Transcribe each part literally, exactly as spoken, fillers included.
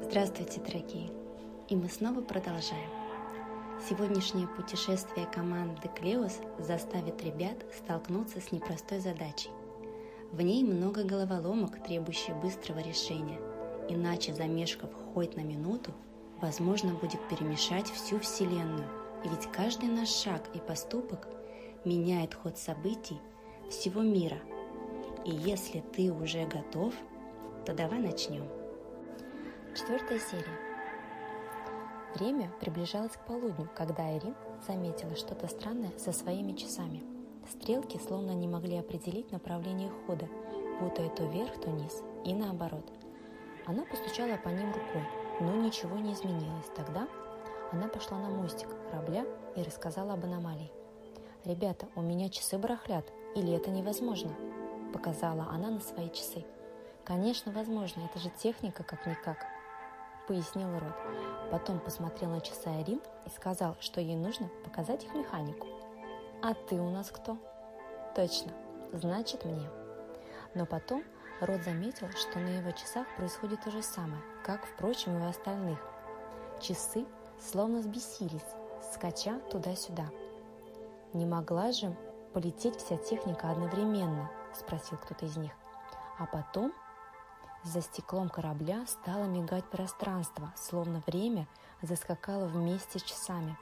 Здравствуйте, дорогие! И мы снова продолжаем. Сегодняшнее путешествие команды Клеус заставит ребят столкнуться с непростой задачей. В ней много головоломок, требующих быстрого решения, иначе, замешкав хоть на минуту, возможно будет перемешать всю Вселенную, и ведь каждый наш шаг и поступок меняет ход событий всего мира. И если ты уже готов, то давай начнем. Четвертая серия. Время приближалось к полудню, когда Айрин заметила что-то странное со своими часами. Стрелки словно не могли определить направление хода, будто то вверх, то вниз, и наоборот. Она постучала по ним рукой, но ничего не изменилось. Тогда она пошла на мостик корабля и рассказала об аномалии. «Ребята, у меня часы барахлят, или это невозможно?» – показала она на свои часы. «Конечно, возможно, это же техника как-никак», – пояснил Рот. Потом посмотрел на часы Айрин и сказал, что ей нужно показать их механику. «А ты у нас кто?» «Точно, значит мне». Но потом Рот заметил, что на его часах происходит то же самое, как, впрочем, и у остальных. Часы словно взбесились, скача туда-сюда. «Не могла же полететь вся техника одновременно?» – спросил кто-то из них. А потом за стеклом корабля стало мигать пространство, словно время заскакало вместе с часами.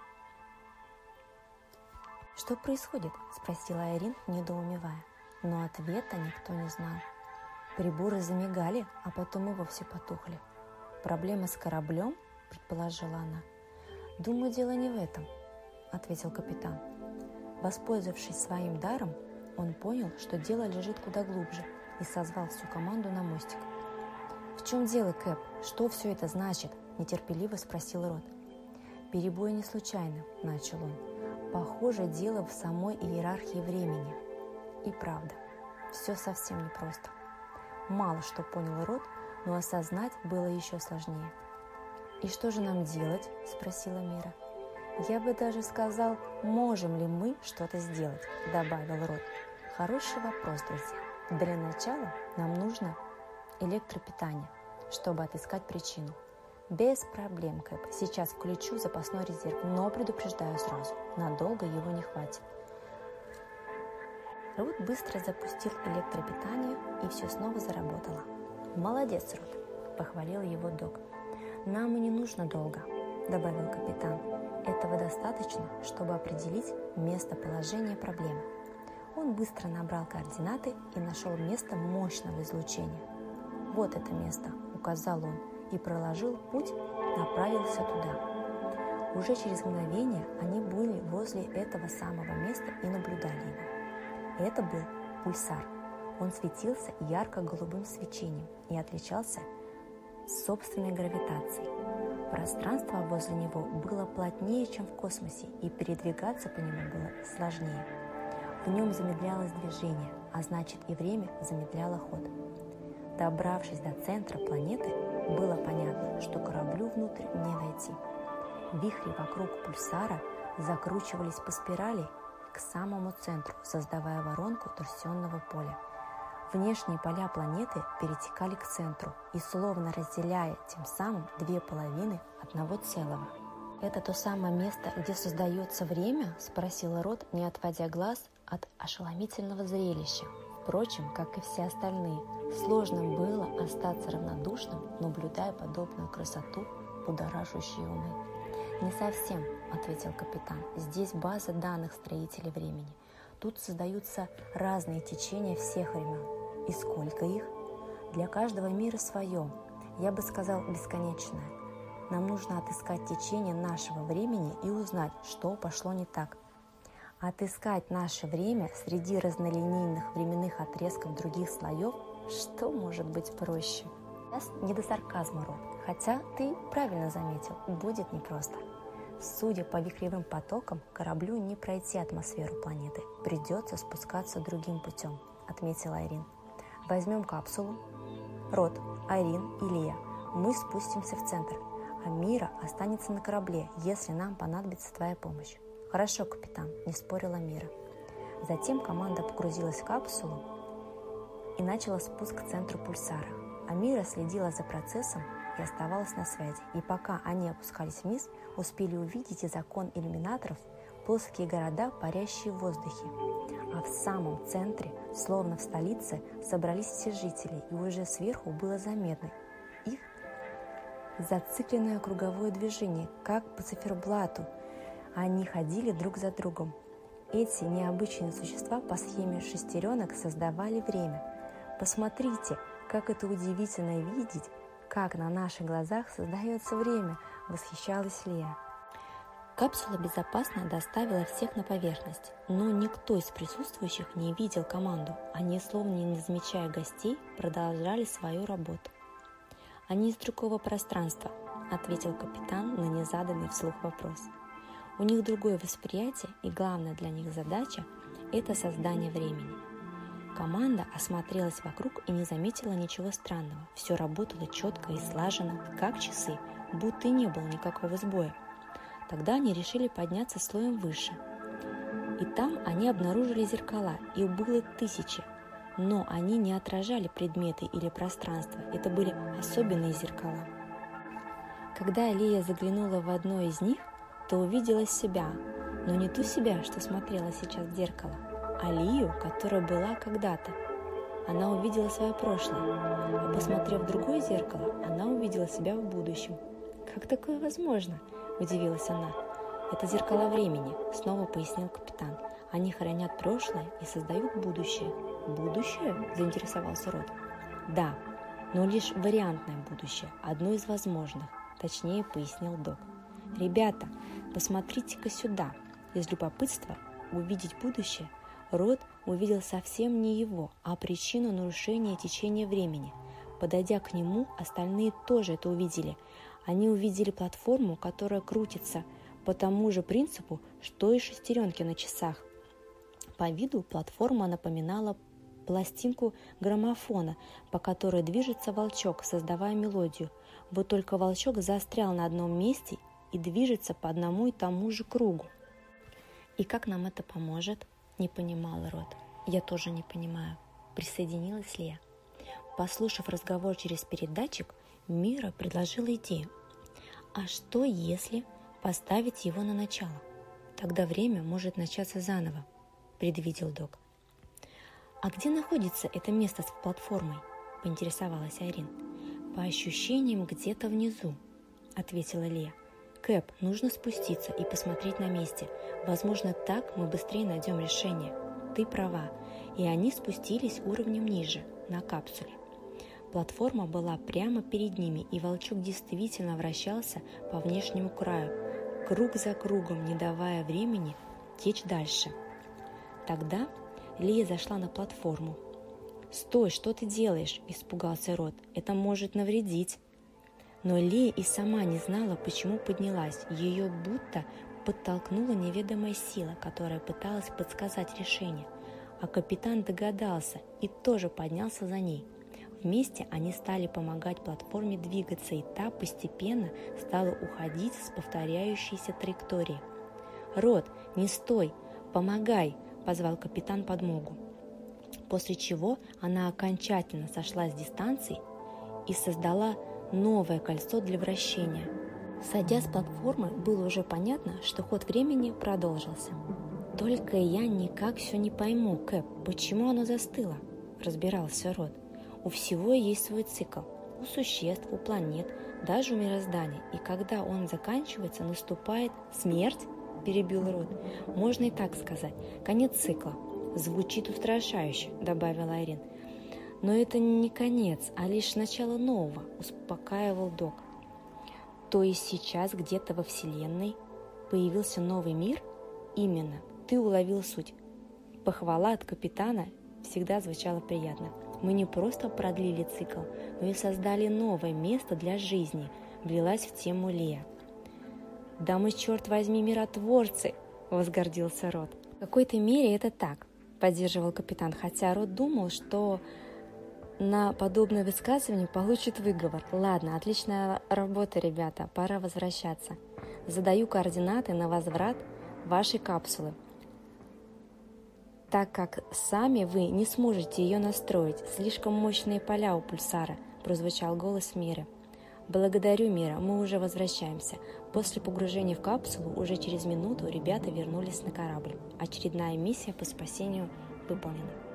«Что происходит?» – спросила Айрин, недоумевая. Но ответа никто не знал. Приборы замигали, а потом и вовсе потухли. «Проблема с кораблем?» – предположила она. «Думаю, дело не в этом», – ответил капитан. Воспользовавшись своим даром, он понял, что дело лежит куда глубже, и созвал всю команду на мостик. «В чем дело, Кэп? Что все это значит?» – нетерпеливо спросил Рот. «Перебои не случайны», – начал он. «Похоже, дело в самой иерархии времени». И правда, все совсем непросто. Мало что понял Рот, но осознать было еще сложнее. «И что же нам делать?» – спросила Мира. «Я бы даже сказал, можем ли мы что-то сделать?» – добавил Рот. «Хороший вопрос, друзья. Для начала нам нужно электропитание, чтобы отыскать причину». «Без проблем, Кэп. Сейчас включу запасной резерв, но предупреждаю сразу, надолго его не хватит». Рот быстро запустил электропитание, и все снова заработало. «Молодец, Рот», – похвалил его док. «Нам и не нужно долго», – добавил капитан. «Этого достаточно, чтобы определить местоположение проблемы». Он быстро набрал координаты и нашел место мощного излучения. «Вот это место», – указал он, и проложил путь, направился туда. Уже через мгновение они были возле этого самого места и наблюдали его. Это был пульсар. Он светился ярко-голубым свечением и отличался собственной гравитацией. Пространство возле него было плотнее, чем в космосе, и передвигаться по нему было сложнее. В нем замедлялось движение, а значит и время замедляло ход. Добравшись до центра планеты, было понятно, что кораблю внутрь не войти. Вихри вокруг пульсара закручивались по спирали к самому центру, создавая воронку торсионного поля. Внешние поля планеты перетекали к центру и словно разделяя тем самым две половины одного целого. «Это то самое место, где создается время?» – спросил Рот, не отводя глаз от ошеломительного зрелища. Впрочем, как и все остальные, сложно было остаться равнодушным, наблюдая подобную красоту, будоражащую умы. «Не совсем», – ответил капитан. «Здесь база данных строителей времени. Тут создаются разные течения всех времен. И сколько их? Для каждого мира свое. Я бы сказал, бесконечное. Нам нужно отыскать течение нашего времени и узнать, что пошло не так. Отыскать наше время среди разнолинейных временных отрезков других слоев, что может быть проще?» Сейчас не до сарказма, Рот, хотя ты правильно заметил, будет непросто. Судя по вихревым потокам, кораблю не пройти атмосферу планеты, придется спускаться другим путем, отметила Айрин. Возьмем капсулу. Рот, Айрин и Лия, мы спустимся в центр, а Мира останется на корабле, если нам понадобится твоя помощь. Хорошо, капитан, не спорила Мира. Затем команда погрузилась в капсулу и начала спуск к центру пульсара. Амира следила за процессом и оставалась на связи. И пока они опускались вниз, успели увидеть и закон иллюминаторов, плоские города, парящие в воздухе. А в самом центре, словно в столице, собрались все жители, и уже сверху было заметно их зацикленное круговое движение, как по циферблату. Они ходили друг за другом. Эти необычные существа по схеме шестеренок создавали время. Посмотрите, как это удивительно видеть, как на наших глазах создается время, восхищалась Лея. Капсула безопасно доставила всех на поверхность, но никто из присутствующих не видел команду. Они, словно не замечая гостей, продолжали свою работу. «Они из другого пространства», — ответил капитан на незаданный вслух вопрос. «У них другое восприятие, и главная для них задача — это создание времени». Команда осмотрелась вокруг и не заметила ничего странного. Все работало четко и слаженно, как часы, будто и не было никакого сбоя. Тогда они решили подняться слоем выше. И там они обнаружили зеркала, их было тысячи. Но они не отражали предметы или пространство, это были особенные зеркала. Когда Лея заглянула в одно из них, то увидела себя, но не ту себя, что смотрела сейчас в зеркало, а Лию, которая была когда-то. Она увидела свое прошлое, а посмотрев в другое зеркало, она увидела себя в будущем. «Как такое возможно?» – удивилась она. «Это зеркала времени», – снова пояснил капитан. «Они хранят прошлое и создают будущее». «Будущее?» – заинтересовался Рот. «Да, но лишь вариантное будущее, одно из возможных», – точнее пояснил Док. «Ребята, посмотрите-ка сюда». Из любопытства увидеть будущее Рот увидел совсем не его, а причину нарушения течения времени. Подойдя к нему, остальные тоже это увидели. Они увидели платформу, которая крутится по тому же принципу, что и шестеренки на часах. По виду платформа напоминала пластинку граммофона, по которой движется волчок, создавая мелодию. Вот только волчок застрял на одном месте и движется по одному и тому же кругу. «И как нам это поможет?» – не понимал Рот. «Я тоже не понимаю», – присоединилась Лея. Послушав разговор через передатчик, Мира предложила идею. «А что, если поставить его на начало? Тогда время может начаться заново», – предвидел Док. «А где находится это место с платформой?» – поинтересовалась Айрин. «По ощущениям, где-то внизу», – ответила Лея. «Кэп, нужно спуститься и посмотреть на месте. Возможно, так мы быстрее найдем решение». «Ты права». И они спустились уровнем ниже, на капсуле. Платформа была прямо перед ними, и волчок действительно вращался по внешнему краю, круг за кругом, не давая времени течь дальше. Тогда Лея зашла на платформу. «Стой, что ты делаешь?» – испугался Рот. «Это может навредить». Но Лея и сама не знала, почему поднялась. Ее будто подтолкнула неведомая сила, которая пыталась подсказать решение. А капитан догадался и тоже поднялся за ней. Вместе они стали помогать платформе двигаться, и та постепенно стала уходить с повторяющейся траектории. «Рот, не стой! Помогай!» – позвал капитан подмогу. После чего она окончательно сошла с дистанции и создала новое кольцо для вращения. Сойдя с платформы, было уже понятно, что ход времени продолжился. «Только я никак все не пойму, Кэп, почему оно застыло?» – разбирался Рот. «У всего есть свой цикл, у существ, у планет, даже у мироздания, и когда он заканчивается, наступает смерть?» – перебил Рот. «Можно и так сказать, конец цикла». «Звучит устрашающе», – добавила Айрин. «Но это не конец, а лишь начало нового», – успокаивал Док. «То есть сейчас где-то во Вселенной появился новый мир?» «Именно, ты уловил суть». Похвала от капитана всегда звучала приятно. «Мы не просто продлили цикл, но и создали новое место для жизни», – влилась в тему Лея. «Да мы, черт возьми, миротворцы!» – возгордился Рот. «В какой-то мере это так», – поддерживал капитан, хотя Рот думал, что на подобное высказывание получит выговор. «Ладно, отличная работа, ребята, пора возвращаться. Задаю координаты на возврат вашей капсулы, так как сами вы не сможете ее настроить. Слишком мощные поля у пульсара», – прозвучал голос Миры. Благодарю, Мира, мы уже возвращаемся. После погружения в капсулу уже через минуту ребята вернулись на корабль. Очередная миссия по спасению выполнена.